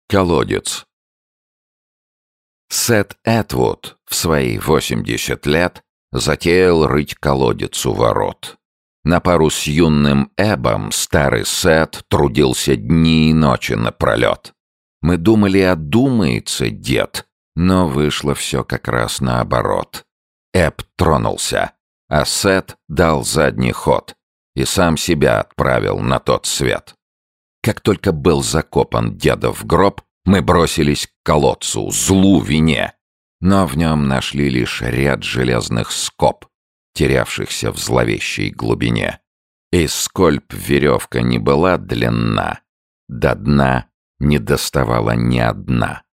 Колодец. Сет Этвуд в свои 80 лет затеял рыть колодец у ворот. На пару с юным Эбом старый Сет трудился дни и ночи напролет. Мы думали, одумается дед, но вышло все как раз наоборот. Эб тронулся, а Сет дал задний ход и сам себя отправил на тот свет. Как только был закопан дедов гроб, мы бросились к колодцу, злу вине, но в нем нашли лишь ряд железных скоб, терявшихся в зловещей глубине. И сколь б веревка не была длинна, до дна не доставала ни одна.